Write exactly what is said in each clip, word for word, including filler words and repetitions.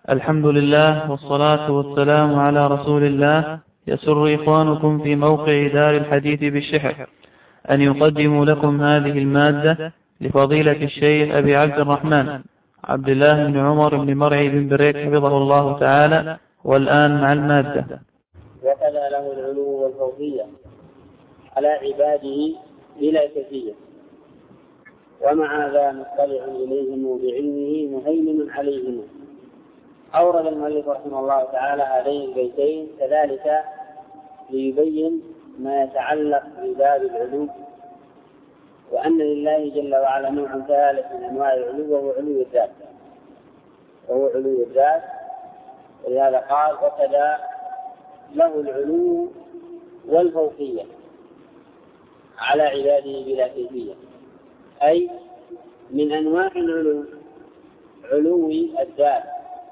الحمد لله والصلاة والسلام على رسول الله. يسر إخوانكم في موقع دار الحديث بالشحر أن يقدموا لكم هذه المادة لفضيلة الشيخ أبي عبد الرحمن عبد الله بن عمر بن مرعي بن بريك حفظه الله تعالى. والآن مع المادة. وكذا له العلو والفوقية على عباده بلا كيفية، ومع ذا مطلع إليهم بعلمه مهيمن عليهم. أورد المؤلف رحمه الله تعالى هذين البيتين كذلك ليبين ما يتعلق بباب العلو، وأن لله جل وعلا نوع ثالث من أنواع العلو وهو علو الذات وهو علو الذات ولهذا قال وكذا له العلو والفوقية على عباده بلا كيفية، أي من أنواع العلو علو الذات.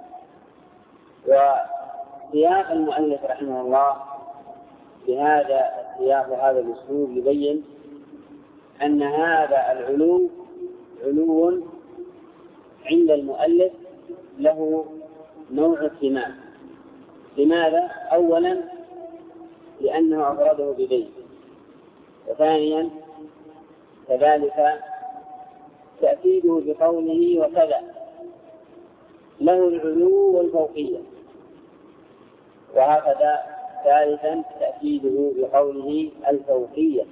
وسياق المؤلف رحمه الله بهذا السياق وهذا الأسلوب يبين أن هذا العلو علو عند المؤلف له نوع اهتمام. لماذا؟ أولا لأنه أفرده ببيت، وثانيا كذلك تأكيده بقوله وكذا له العلو والفوقية، وهكذا ثالثا تأكيده بقوله الفوقية.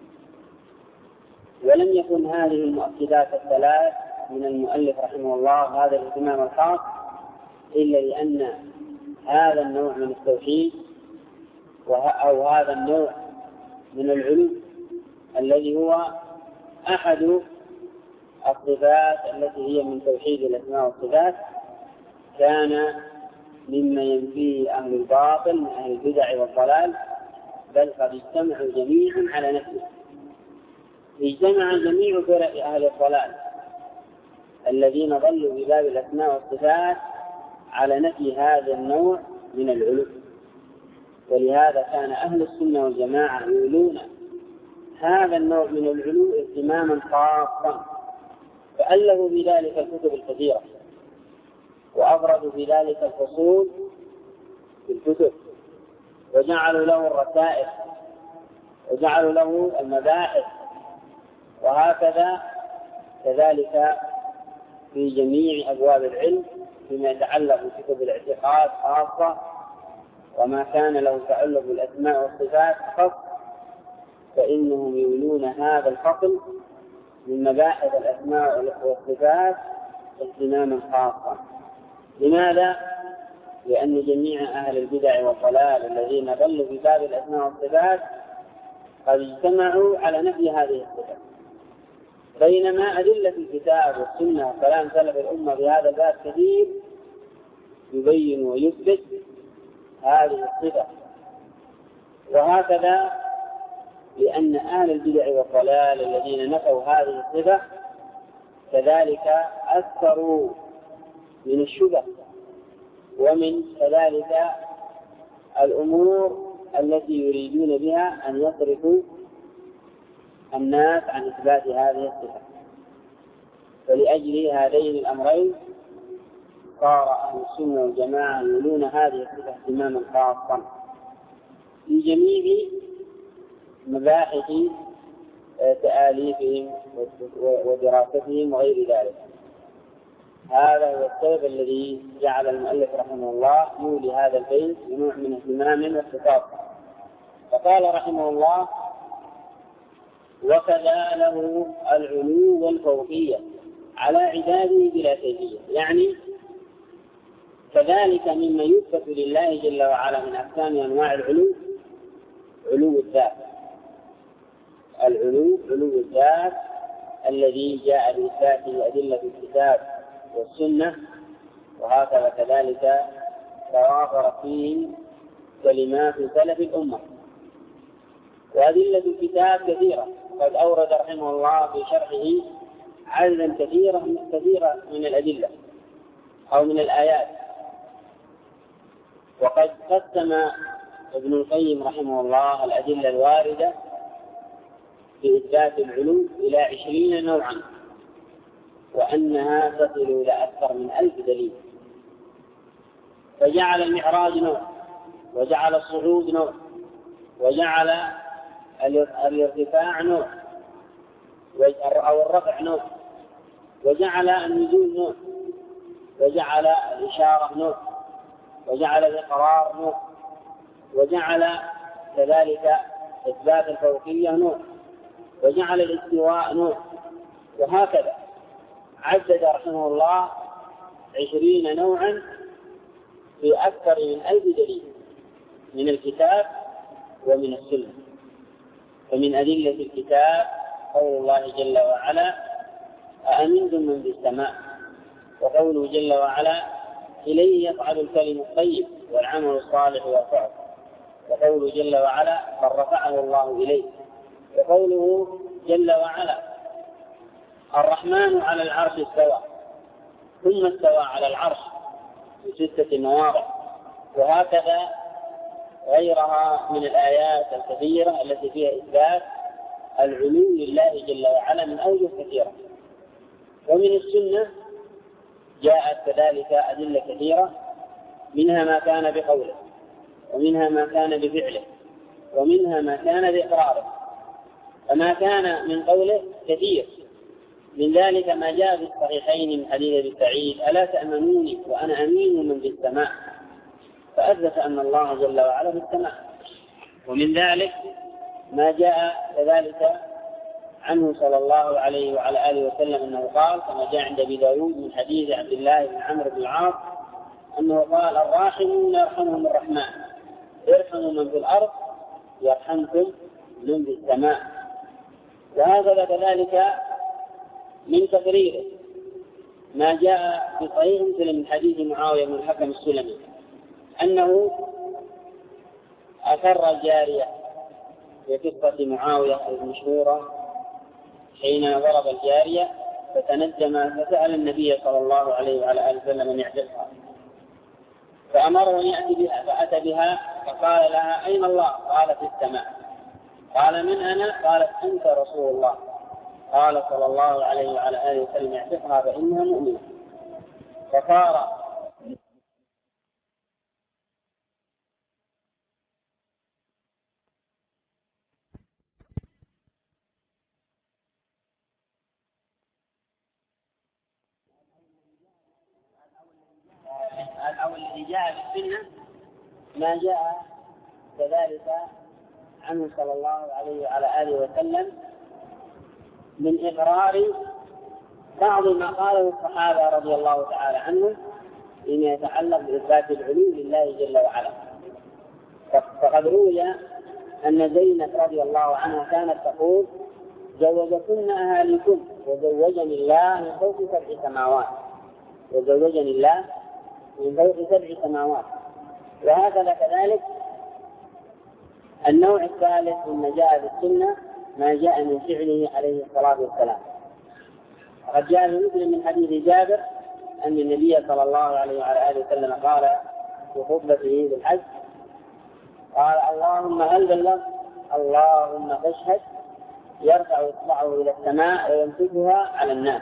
ولم يكن هذه المؤكدات الثلاث من المؤلف رحمه الله هذا الاهتمام الخاص إلا لأن هذا النوع من التوحيد أو هذا النوع من العلو الذي هو أحد الصفات التي هي من توحيد الأسماء والصفات كان مما ينفيه أهل الباطل من أهل البدع والضلال، بل قد اجتمعوا جميعا على نفسه. اجتمع جميع فرق أهل الضلال الذين ضلوا بباب الأسماء والصفات على نفي هذا النوع من العلو، ولهذا كان أهل السنة والجماعة يولون هذا النوع من العلو اهتماما خاصا، فألفوا بذلك الكتب الكثيرة وأفردوا بذلك الفصول في الكتب وجعلوا له الرسائل وجعلوا له المباحث، وهكذا كذلك في جميع أبواب العلم فيما يتعلق بكتب الاعتقاد خاصة وما كان له تعلق بالأسماء والصفات خاص، فإنهم يولون هذا الفصل من مباحث الأسماء والصفات اهتماما خاصا. لماذا؟ لأن جميع أهل البدع والضلال الذين ضلوا في باب الأسماء والصفات قد اجتمعوا على نفي هذه الصفات، بينما أدلة الكتاب والسنة وكلام سلف الأمة بهذا الباب كثير يبين ويثبت هذه الصفة. وهكذا لأن أهل البدع والضلال الذين نفوا هذه الصفة كذلك أكثروا من الشبه ومن كذلك الأمور التي يريدون بها أن يصرفوا الناس عن إثبات هذه الصفة. فلأجل هذين الأمرين صار أهل السنة والجماعة يولون هذه الصفة اهتماما خاصا في جميع مباحث تآليفهم ودراستهم وغير ذلك. هذا هو السبب الذي جعل المؤلف رحمه الله يولي هذا البيت بنوع من اهتمام واختصاص. فقال رحمه الله وكذا له العلو والفوقية على عباده بلا كيفية، يعني كذلك مما يثبت لله جل وعلا من أقسام أنواع العلو علو الذات. العلو علو الذات الذي جاء بإثباته أدلة الكتاب والسنة، وهكذا كذلك توافر فيه كلمات سلف الأمة. وأدلة الكتاب كثيرة، قد أورد رحمه الله في شرحه عددا كثيرا كثيرا من الأدلة أو من الآيات. وقد قسم ابن القيم رحمه الله الأدلة الواردة في إثبات العلو إلى عشرين نوعا، وأنها تصل إلى أكثر من ألف دليل. فجعل المعراج نوع، وجعل الصعود نوع، وجعل الارتفاع نوع أو الرفع نوع، وجعل النزول نوع، وجعل الإشارة نوع، وجعل الإقرار نوع، وجعل كذلك إثبات الفوقية نوع، وجعل الاستواء نوع، وهكذا عدد رحمه الله عشرين نوعا في أكثر من ألف دليل من الكتاب ومن السنة. فمن أدلة الكتاب قول الله جل وعلا أأمنتم من في السماء، وقوله جل وعلا إليه يصعد الكلم الطيب والعمل الصالح يرفعه، وقوله جل وعلا بل رفعه الله إليه، وقوله جل وعلا الرحمن على العرش استوى ثم استوى على العرش في ستة مواضع، وهكذا غيرها من الآيات الكثيرة التي فيها إثبات العلو لله جل وعلا من أوجه كثيرة. ومن السنة جاءت كذلك أدلة كثيرة، منها ما كان بقوله، ومنها ما كان بفعله، ومنها ما كان بإقراره. فما كان من قوله كثير، من ذلك ما جاء في الصحيحين من حديث ابي سعيد ألا تأمنوني وأنا أمين من في السماء، فأثبت أن الله جل وعلا في السماء. ومن ذلك ما جاء كذلك عنه صلى الله عليه وعلى آله وسلم أنه قال كما جاء عند أبي داود من حديث عبد الله بن عمرو بن العاص أنه قال الراحمون يرحمهم الرحمن ارحموا من في الأرض يرحمكم من في السماء. وهذا كذلك من تقريره ما جاء في صحيح مسلم من حديث معاوية بن الحكم السلمي أنه أسر الجارية في قصة معاوية المشهورة حين ضرب الجارية فتنجم فسأل النبي صلى الله عليه وعلى آله وسلم أن يعتقها، فأمره أن يأتي بها فأتى بها فقال لها أين الله؟ قالت في السماء. قال من أنا؟ قالت أنت رسول الله. قال صلى الله عليه وعلى آله وسلم اعتقها فإنها مؤمنة. فصار أو الذي جاء في السنة ما جاء كذلك عنه صلى الله عليه وعلى آله وسلم من إقرار بعض ما قاله الصحابة رضي الله تعالى عنهم فيما يتعلق بإثبات العلو لله جل وعلا. فقد روي أن زينب رضي الله عنها كانت تقول زوجكن أهاليكن وزوجني الله من فوق سبع سماوات، وزوجني الله من فوق سبع سماوات. وهكذا كذلك النوع الثالث مما جاء في السنة ما جاء من فعله عليه الصلاة والسلام. قد جاء في مسلم من حديث جابر أن النبي صلى الله عليه وعلى آله وسلم قال في خطبته بالحج قال اللهم هل بلغت؟ اللهم فاشهد. يرفع إصبعه إلى السماء ويمسكها على الناس،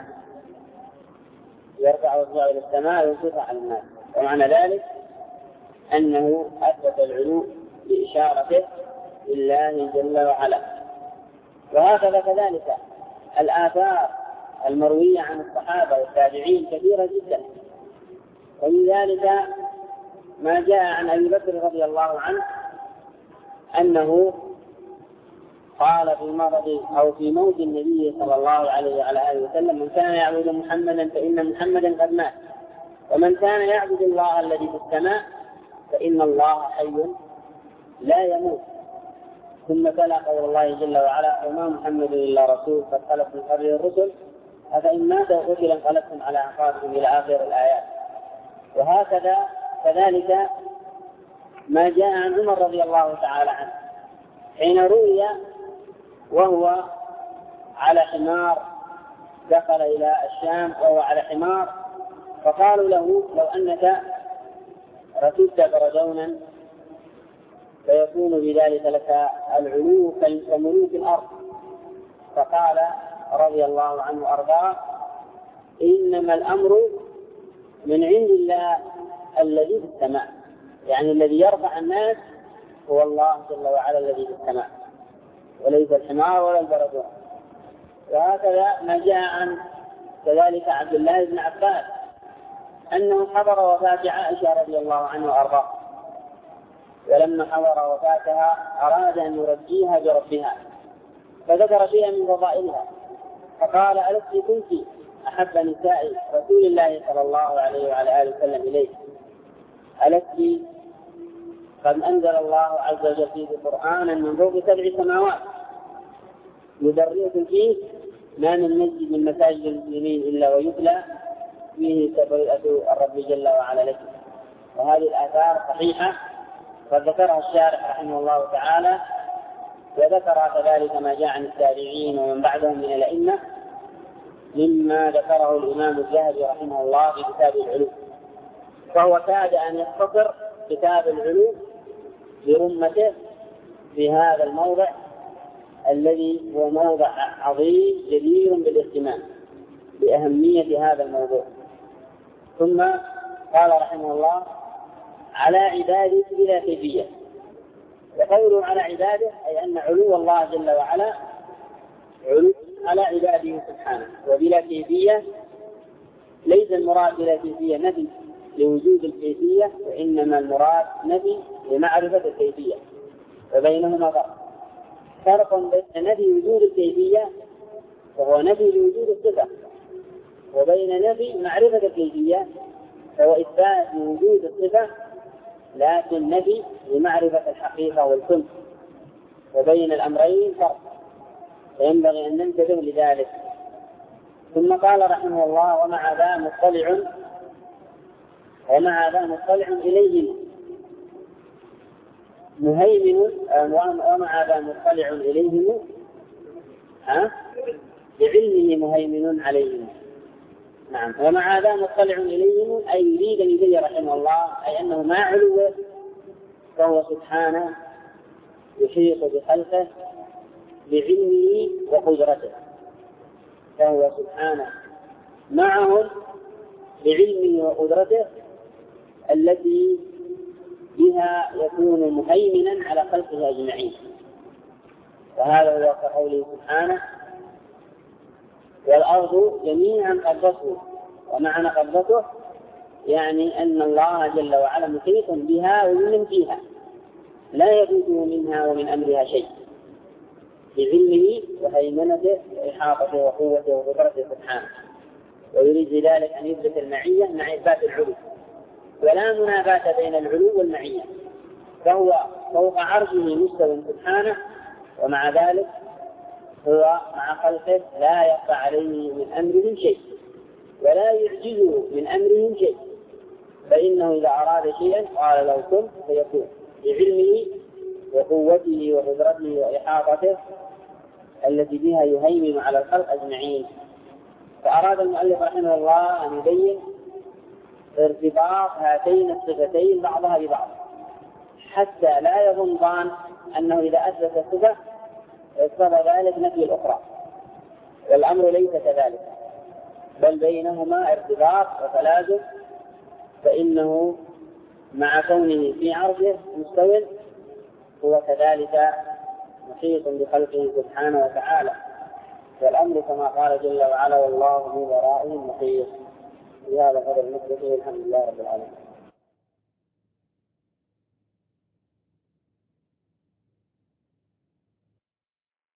يرفع إصبعه إلى السماء ويمسكها على الناس. ومعنى ذلك أنه أثبت العلو بإشارته لله جل وعلا. وهكذا كذلك الآثار المروية عن الصحابة والتابعين كثيرة جدا. ومن ذلك ما جاء عن أبي بكر رضي الله عنه أنه قال في مرض أو في موت النبي صلى الله عليه وعلى آله وسلم من كان يعبد محمدا فإن محمدا قد مات، ومن كان يعبد الله الذي في السماء فإن الله حي لا يموت. ثم تلا قول الله جل وعلا وما محمد إلا رسول قد خلت من قبله الرسل أفإن مات وقتل انقلبتم على أعقابكم إلى آخر الآيات. وهكذا كذلك ما جاء عن عمر رضي الله تعالى عنه حين روي وهو على حمار دخل إلى الشام وهو على حمار فقالوا له لو أنك ركبت برجونا فيكون بذلك لك العلو كملوك الأرض. فقال رضي الله عنه أرضاه إنما الأمر من عند الله الذي في السماء، يعني الذي يرفع الناس هو الله جل وعلا الذي في السماء، وليس الحمار ولا البردون. وهكذا ما جاء عن كذلك عبد الله بن عباس أنه حضر وفاة عائشة رضي الله عنه وأرضاه، ولما حضر وفاتها أراد أن يرجيها بربها، فذكر شيئا من فضائلها فقال: ألست كنت أحب نساء رسول الله صلى الله عليه وعلى آله وسلم إليه؟ ألست قد أنزل الله عز وجل فيه قرآنا من فوق سبع سماوات يدرسكم فيه ما من مسجد من مساجد المسلمين إلا ويتلى فيه تبرئة الرب جل وعلا لك. وهذه الآثار صحيحة قد ذكرها الشارح رحمه الله تعالى، وذكر كذلك ما جاء عن التابعين ومن بعدهم من الأئمة مما ذكره الإمام الذهبي رحمه الله في كتاب العلوم. فهو كاد أن يختصر كتاب العلوم برمته في هذا الموضع الذي هو موضع عظيم جدير بالاهتمام بأهمية هذا الموضوع. ثم قال رحمه الله: على عباده بلا كيفية. وقوله على عباده أي أن علو الله جل وعلا علو على عباده سبحانه، وبلا كيفية ليس المراد بلا كيفية نفي لوجود الكيفية، وإنما المراد نفي لمعرفة الكيفية، وبينهما فرق. فرق بين نفي وجود الكيفية وهو نفي لوجود الصفة، وبين نفي معرفة الكيفية فهو إثبات وجود الصفة لكن نفي لمعرفة الحقيقة والكنف، وبين الأمرين فرق، فينبغي أن ننتبه لذلك. ثم قال رحمه الله: ومع ذا مطلع ومع ذا مطلع إليه مهيمن ومع ذا مطلع إليه ها بعلمه مهيمن عليهم. نعم. ومع ذا مطلع إليهم أي يريد أن يبين رحمه الله أي أنه ما علو، فهو سبحانه يحيط بخلقه بعلمه وقدرته، فهو سبحانه معهم بعلمه وقدرته التي بها يكون مهيمنا على خلقه أجمعين. وهذا هو كقوله سبحانه: والأرض جميعا قبضته. ومعنى قبضته يعني أن الله جل وعلا محيط بها ومن فيها، لا يفوته منها ومن أمرها شيء، بعلمه وهيمنته وإحاطته وقوته وقدرته سبحانه. ويريد ذلك أن يثبت المعية مع إثبات العلو، ولا منافاة بين العلو والمعية، فهو فوق عرشه مستوى سبحانه، ومع ذلك هو مع خلقه لا يخفى عليه من أمره شيء ولا يعجزه من أمره شيء، فإنه إذا أراد شيئا قال له كن فيكون، بعلمه وقوته وقدرته وإحاطته التي بها يهيمن على الخلق أجمعين. فأراد المؤلف رحمه الله أن يبين ارتباط هاتين الصفتين بعضها ببعض، حتى لا يظن ظان أنه إذا أثبت الصفة اقتضى ذلك نفي الأخرى، والأمر ليس كذلك، بل بينهما ارتباط وتلازم، فإنه مع كونه في عرشه مستوٍ هو كذلك محيط بخلقه سبحانه وتعالى، والأمر كما قال جل وعلا: والله من ورائهم محيط. بهذا قدر المسلمين، الحمد لله رب العالمين.